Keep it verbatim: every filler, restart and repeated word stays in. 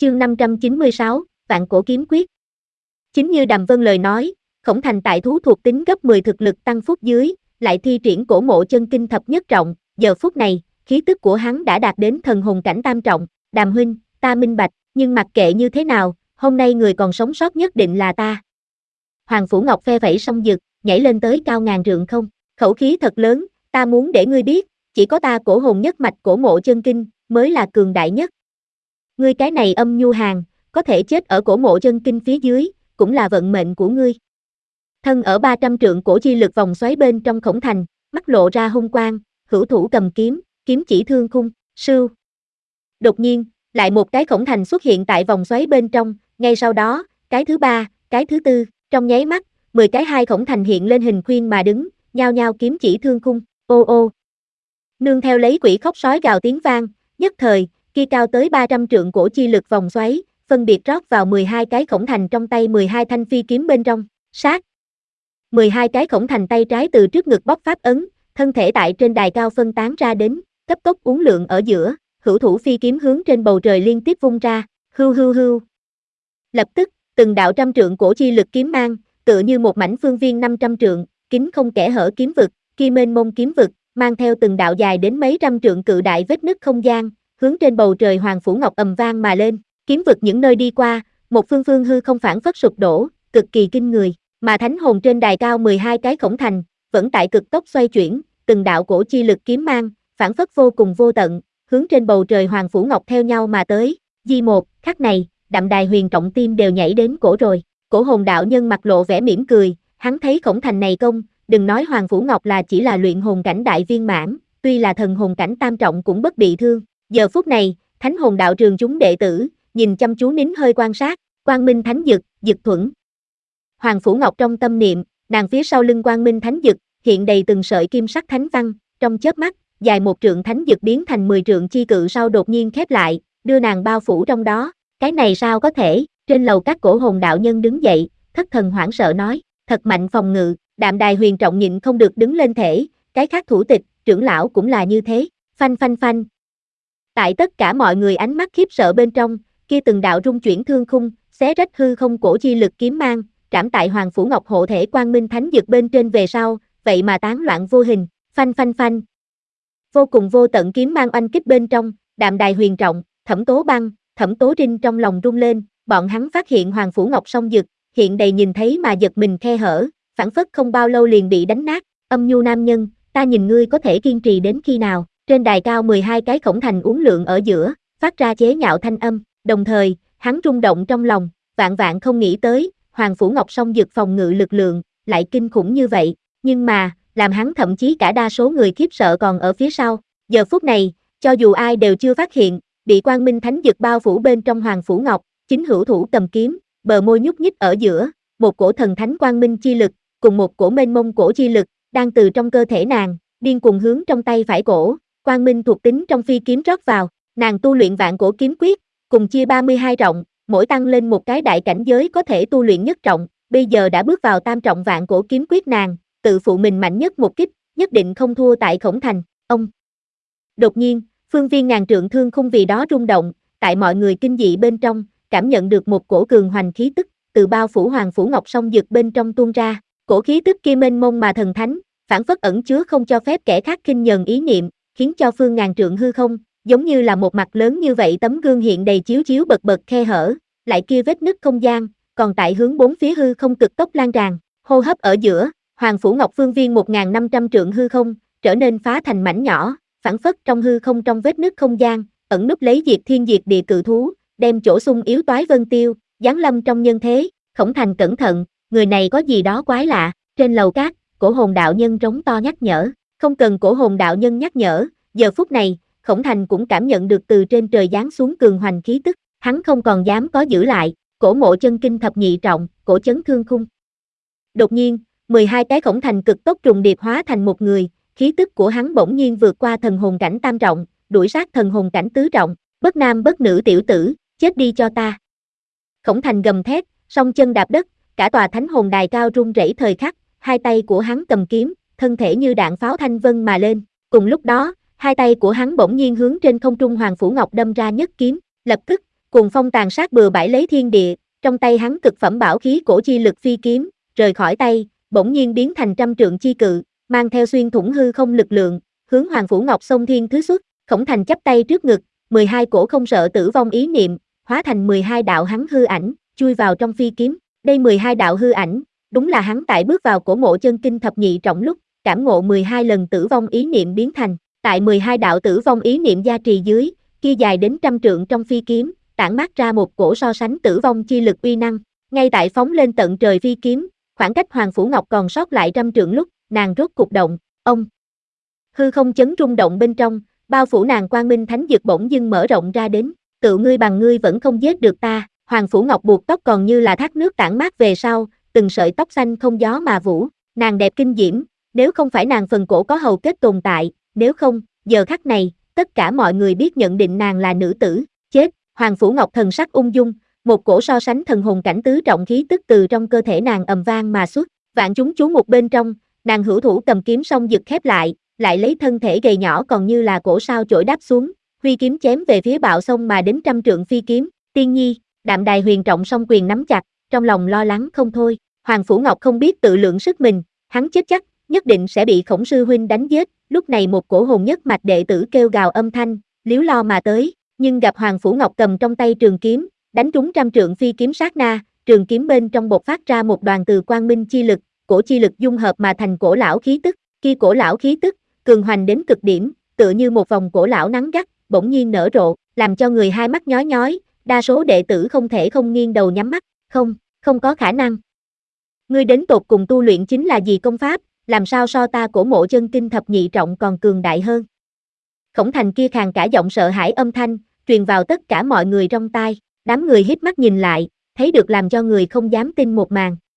Chương năm trăm chín mươi sáu, Vạn Cổ Kiếm Quyết. Chính như Đàm Vân lời nói, Khổng Thành tại thú thuộc tính gấp mười thực lực tăng phúc dưới, lại thi triển cổ mộ chân kinh thập nhất trọng, giờ phút này, khí tức của hắn đã đạt đến thần hồn cảnh tam trọng. Đàm huynh, ta minh bạch, nhưng mặc kệ như thế nào, hôm nay người còn sống sót nhất định là ta. Hoàng Phủ Ngọc phe phẩy song dực, nhảy lên tới cao ngàn trượng không, khẩu khí thật lớn, ta muốn để ngươi biết, chỉ có ta cổ hồn nhất mạch cổ mộ chân kinh, mới là cường đại nhất. Ngươi cái này âm nhu hàng, có thể chết ở cổ mộ chân kinh phía dưới, cũng là vận mệnh của ngươi. Thân ở ba trăm trượng cổ chi lực vòng xoáy bên trong Khổng Thành, mắt lộ ra hung quang, hữu thủ cầm kiếm, kiếm chỉ thương khung, sưu. Đột nhiên, lại một cái Khổng Thành xuất hiện tại vòng xoáy bên trong, ngay sau đó, cái thứ ba, cái thứ tư, trong nháy mắt, mười cái hai Khổng Thành hiện lên hình khuyên mà đứng, nhao nhao kiếm chỉ thương khung, ô ô. Nương theo lấy quỷ khóc sói gào tiếng vang, nhất thời, kia cao tới ba trăm trượng cổ chi lực vòng xoáy, phân biệt rót vào mười hai cái Khổng Thành trong tay mười hai thanh phi kiếm bên trong, sát. mười hai cái Khổng Thành tay trái từ trước ngực bóc pháp ấn, thân thể tại trên đài cao phân tán ra đến, cấp tốc uốn lượn ở giữa, hữu thủ phi kiếm hướng trên bầu trời liên tiếp vung ra, hưu hưu hưu. Lập tức, từng đạo trăm trượng cổ chi lực kiếm mang, tựa như một mảnh phương viên năm trăm trượng, kín không kẽ hở kiếm vực, kia mênh mông kiếm vực, mang theo từng đạo dài đến mấy trăm trượng cự đại vết nứt không gian, hướng trên bầu trời Hoàng Phủ Ngọc ầm vang mà lên, kiếm vực những nơi đi qua, một phương phương hư không phản phất sụp đổ, cực kỳ kinh người, mà thánh hồn trên đài cao mười hai cái Khổng Thành, vẫn tại cực tốc xoay chuyển, từng đạo cổ chi lực kiếm mang, phản phất vô cùng vô tận, hướng trên bầu trời Hoàng Phủ Ngọc theo nhau mà tới. Di một, khắc này, Đạm Đài Huyền trọng tim đều nhảy đến cổ rồi. Cổ hồn đạo nhân mặt lộ vẻ mỉm cười, hắn thấy Khổng Thành này công, đừng nói Hoàng Phủ Ngọc là chỉ là luyện hồn cảnh đại viên mãn, tuy là thần hồn cảnh tam trọng cũng bất bị thương. Giờ phút này, Thánh Hồn đạo trường chúng đệ tử, nhìn chăm chú nín hơi quan sát, Quang Minh Thánh Dực, Dực Thuẫn. Hoàng Phủ Ngọc trong tâm niệm, nàng phía sau lưng Quang Minh Thánh Dực, hiện đầy từng sợi kim sắc thánh văn, trong chớp mắt, dài một trượng thánh dực biến thành mười trượng chi cự sau đột nhiên khép lại, đưa nàng bao phủ trong đó. Cái này sao có thể? Trên lầu các cổ hồn đạo nhân đứng dậy, thất thần hoảng sợ nói, thật mạnh phòng ngự. Đạm Đài Huyền trọng nhịn không được đứng lên thể, cái khác thủ tịch, trưởng lão cũng là như thế. Phanh phanh phanh. Tại tất cả mọi người ánh mắt khiếp sợ bên trong, kia từng đạo rung chuyển thương khung, xé rách hư không cổ chi lực kiếm mang, trảm tại Hoàng Phủ Ngọc hộ thể Quang Minh Thánh Dực bên trên về sau, vậy mà tán loạn vô hình. Phanh phanh phanh. Vô cùng vô tận kiếm mang oanh kích bên trong, Đạm Đài Huyền trọng, Thẩm Tố Băng, Thẩm Tố Trinh trong lòng rung lên, bọn hắn phát hiện Hoàng Phủ Ngọc song dực, hiện đầy nhìn thấy mà giật mình khe hở, phản phất không bao lâu liền bị đánh nát. Âm nhu nam nhân, ta nhìn ngươi có thể kiên trì đến khi nào? Trên đài cao mười hai cái Khổng Thành uốn lượn ở giữa, phát ra chế nhạo thanh âm, đồng thời, hắn rung động trong lòng, vạn vạn không nghĩ tới, Hoàng Phủ Ngọc song dực phòng ngự lực lượng, lại kinh khủng như vậy, nhưng mà, làm hắn thậm chí cả đa số người khiếp sợ còn ở phía sau. Giờ phút này, cho dù ai đều chưa phát hiện, bị Quang Minh Thánh Dực bao phủ bên trong Hoàng Phủ Ngọc, chính hữu thủ cầm kiếm, bờ môi nhúc nhích ở giữa, một cổ thần thánh quang minh chi lực, cùng một cổ mênh mông cổ chi lực, đang từ trong cơ thể nàng, điên cuồng hướng trong tay phải cổ, quang minh thuộc tính trong phi kiếm rót vào, nàng tu luyện vạn cổ kiếm quyết, cùng chia ba mươi hai trọng, mỗi tăng lên một cái đại cảnh giới có thể tu luyện nhất trọng, bây giờ đã bước vào tam trọng vạn cổ kiếm quyết nàng, tự phụ mình mạnh nhất một kích, nhất định không thua tại Khổng Thành. Ông. Đột nhiên, phương viên ngàn trượng thương khung vì đó rung động, tại mọi người kinh dị bên trong, cảm nhận được một cổ cường hoành khí tức, từ bao phủ Hoàng Phủ Ngọc song dực bên trong tuôn ra, cổ khí tức kia mênh mông mà thần thánh, phản phất ẩn chứa không cho phép kẻ khác khinh nhờn ý niệm, khiến cho phương ngàn trượng hư không, giống như là một mặt lớn như vậy tấm gương hiện đầy chiếu chiếu bật bật khe hở, lại kia vết nứt không gian, còn tại hướng bốn phía hư không cực tốc lan tràn, hô hấp ở giữa, Hoàng Phủ Ngọc phương viên một nghìn năm trăm trượng hư không, trở nên phá thành mảnh nhỏ, phản phất trong hư không trong vết nứt không gian, ẩn núp lấy diệt thiên diệt địa cự thú, đem chỗ sung yếu toái vân tiêu, giáng lâm trong nhân thế. Khổng Thành cẩn thận, người này có gì đó quái lạ. Trên lầu cát, cổ hồn đạo nhân trống to nhắc nhở, không cần cổ hồn đạo nhân nhắc nhở, giờ phút này, Khổng Thành cũng cảm nhận được từ trên trời giáng xuống cường hoành khí tức, hắn không còn dám có giữ lại, cổ mộ chân kinh thập nhị trọng, cổ chấn thương khung. Đột nhiên, mười hai cái Khổng Thành cực tốc trùng điệp hóa thành một người, khí tức của hắn bỗng nhiên vượt qua thần hồn cảnh tam trọng, đuổi sát thần hồn cảnh tứ trọng, bất nam bất nữ tiểu tử, chết đi cho ta. Khổng Thành gầm thét, song chân đạp đất, cả tòa thánh hồn đài cao rung rẩy thời khắc, hai tay của hắn cầm kiếm, thân thể như đạn pháo thanh vân mà lên, cùng lúc đó, hai tay của hắn bỗng nhiên hướng trên không trung Hoàng Phủ Ngọc đâm ra nhất kiếm, lập tức, Cuồng phong tàn sát bừa bãi lấy thiên địa, trong tay hắn cực phẩm bảo khí cổ chi lực phi kiếm, rời khỏi tay, bỗng nhiên biến thành trăm trượng chi cự, mang theo xuyên thủng hư không lực lượng, hướng Hoàng Phủ Ngọc xông thiên thứ xuất. Khổng Thành chắp tay trước ngực, mười hai cổ không sợ tử vong ý niệm, hóa thành mười hai đạo hắn hư ảnh, chui vào trong phi kiếm. Đây mười hai đạo hư ảnh, đúng là hắn tại bước vào cổ mộ chân kinh thập nhị trọng lúc, cảm ngộ mười hai lần tử vong ý niệm biến thành. Tại mười hai đạo tử vong ý niệm gia trì dưới, kia dài đến trăm trượng trong phi kiếm, tản mát ra một cổ so sánh tử vong chi lực uy năng. Ngay tại phóng lên tận trời phi kiếm, khoảng cách Hoàng Phủ Ngọc còn sót lại trăm trượng lúc, nàng rốt cục động, ông. Hư không chấn rung động bên trong, bao phủ nàng quang minh thánh dược bỗng dưng mở rộng ra đến, tự ngươi bằng ngươi vẫn không giết được ta. Hoàng Phủ Ngọc buộc tóc còn như là thác nước tản mát về sau, từng sợi tóc xanh không gió mà vũ, nàng đẹp kinh diễm, nếu không phải nàng phần cổ có hầu kết tồn tại, nếu không, giờ khắc này, tất cả mọi người biết nhận định nàng là nữ tử, chết. Hoàng Phủ Ngọc thần sắc ung dung, một cổ so sánh thần hồn cảnh tứ trọng khí tức từ trong cơ thể nàng ầm vang mà xuất, vạn chúng chú mục bên trong, nàng hữu thủ cầm kiếm song giật khép lại, lại lấy thân thể gầy nhỏ còn như là cổ sao chổi đáp xuống, huy kiếm chém về phía bạo sông mà đến trăm trượng phi kiếm. Tiên nhi, Đạm Đài huyền trọng song quyền nắm chặt, trong lòng lo lắng không thôi. Hoàng Phủ Ngọc không biết tự lượng sức mình, hắn chết chắc, nhất định sẽ bị Khổng sư huynh đánh giết. Lúc này một cổ hồn nhất mạch đệ tử kêu gào âm thanh, liếu lo mà tới, nhưng gặp Hoàng Phủ Ngọc cầm trong tay trường kiếm, đánh trúng trăm trượng phi kiếm sát na, trường kiếm bên trong bộc phát ra một đoàn từ quang minh chi lực, cổ chi lực dung hợp mà thành cổ lão khí tức, kia cổ lão khí tức, cường hoành đến cực điểm, tựa như một vòng cổ lão nắng gắt, bỗng nhiên nở rộ, làm cho người hai mắt nhói nhói, đa số đệ tử không thể không nghiêng đầu nhắm mắt, không, không có khả năng. Ngươi đến tột cùng tu luyện chính là gì công pháp, làm sao so ta cổ mộ chân kinh thập nhị trọng còn cường đại hơn? Khổng Thành kia khàn cả giọng sợ hãi âm thanh, truyền vào tất cả mọi người trong tai, đám người hít mắt nhìn lại, thấy được làm cho người không dám tin một màn,